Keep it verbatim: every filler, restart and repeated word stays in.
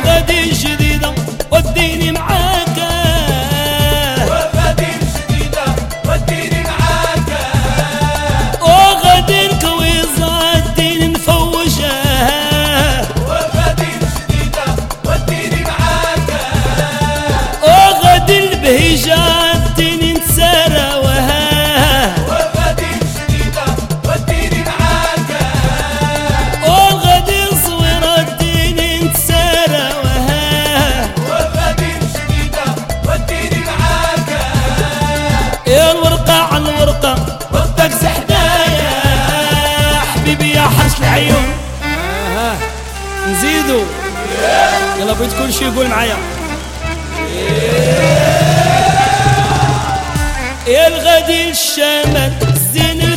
والغدي الجديدة وديني معاك، والغدي الجديدة وديني معاك، وغدي الكويزة الدين نفوجها، والغدي الجديدة وديني معاك، وغدي البهيجة الدين نتساراوها، والغدي الجديدة وديني معاك، وغدي الصويرة الدين نتساراوها، والغدي الجديدة وديني معاك، يا الورقة على الورقة وقتك زحدايا حبيبي يا حرش العيون. آه. نزيدو يلا بغيت كل شي يقول معايا. يا الغدي الشمال زين